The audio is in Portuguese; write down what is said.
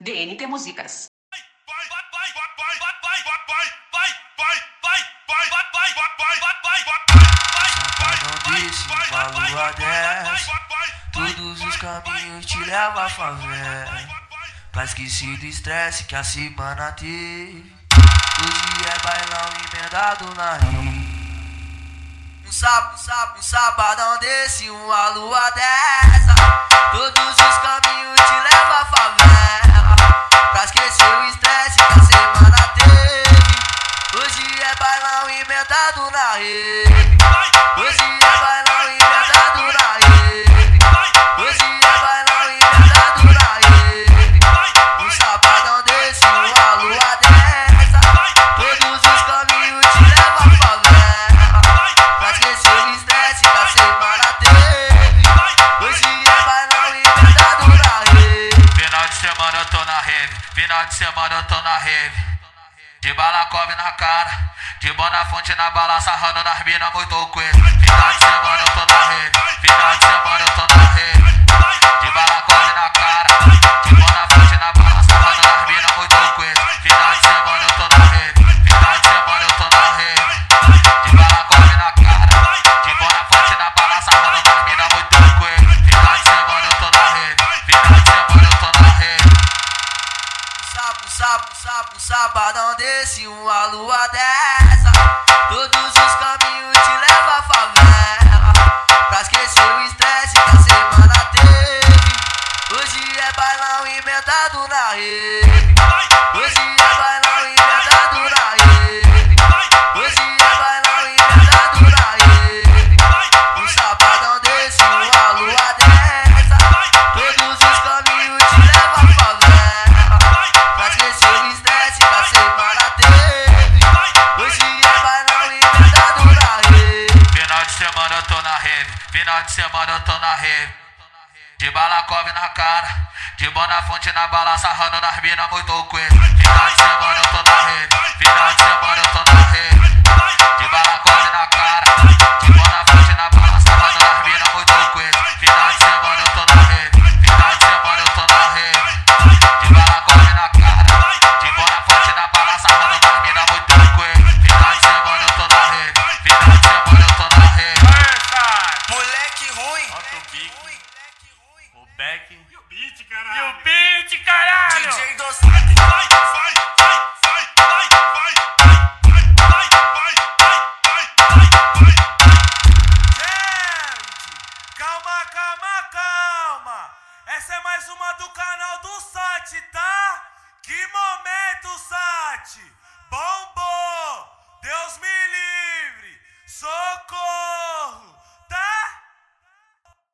DNT Músicas. Safadão desse, uma lua dessa. Todos os caminhos te levam à favela. Pra esquecer do estresse que a semana teve. Hoje é bailão emendado na rima. Um sabadão desse, uma lua dessa. Todos os caminhos te levam à favela. Pra esquecer o estresse que a semana teve. Hoje é bailão emendado na rede. Hoje é bailão emendado na rede. Hoje é bailão emendado na rede. Um sabadão desse, uma lua dessa. Todos os caminhos te levam à favela. Pra esquecer o estresse que a semana teve. Hoje é bailão emendado na rede. Final de semana eu tô na rave, final de semana eu tô na rave. De balacove na cara, de Bonafonte na bala, sarrando nas minas muito coelho. Final de semana eu tô na rave, final de semana eu tô na rave. De balacove na cara, de Bonafonte na bala, sarrando nas minas muito coelho. Final de semana eu tô na rave, final de semana eu tô na rave. De balacove na cara, de Bonafonte na bala, sarrando nas minas muito coelho. Final de semana eu tô na rave, final de semana eu tô na rave. Um sabadão desse, uma lua dessa. Todos os caminhos te levam à favela. Pra esquecer o estresse que a semana teve. Hoje é bailão emendado na rede. Hoje é bailão emendado na rede. Hoje é bailão emendado na rede. Um sabadão desse, uma lua dessa. Todos os caminhos te levam à favela. Pra esquecer o estresse que a semana teve. Hoje é bailão emendado na rede. Final de semana eu tô na rave, final de semana eu tô na rave. De balacove na cara, de Bonafonte na bala, sarrando nas minas muito coelho. Final de semana eu tô na rave, final de semana eu tô na rave. De balacove na cara, de Bonafonte na bala, sarrando nas minas muito coelho. Final de semana eu tô na rave, final de semana eu tô na rave. De balacove na cara, de Bonafonte na bala, sarrando nas minas muito coelho. Final de semana eu tô na rave, final de semana eu tô na rave. Moleque ruim. Bota o bico, o back E o beat, caralho. e o beat, caralho! DJ Dossati. Gente, calma, calma, calma. Essa é mais uma do canal do Sati, tá? Que momento!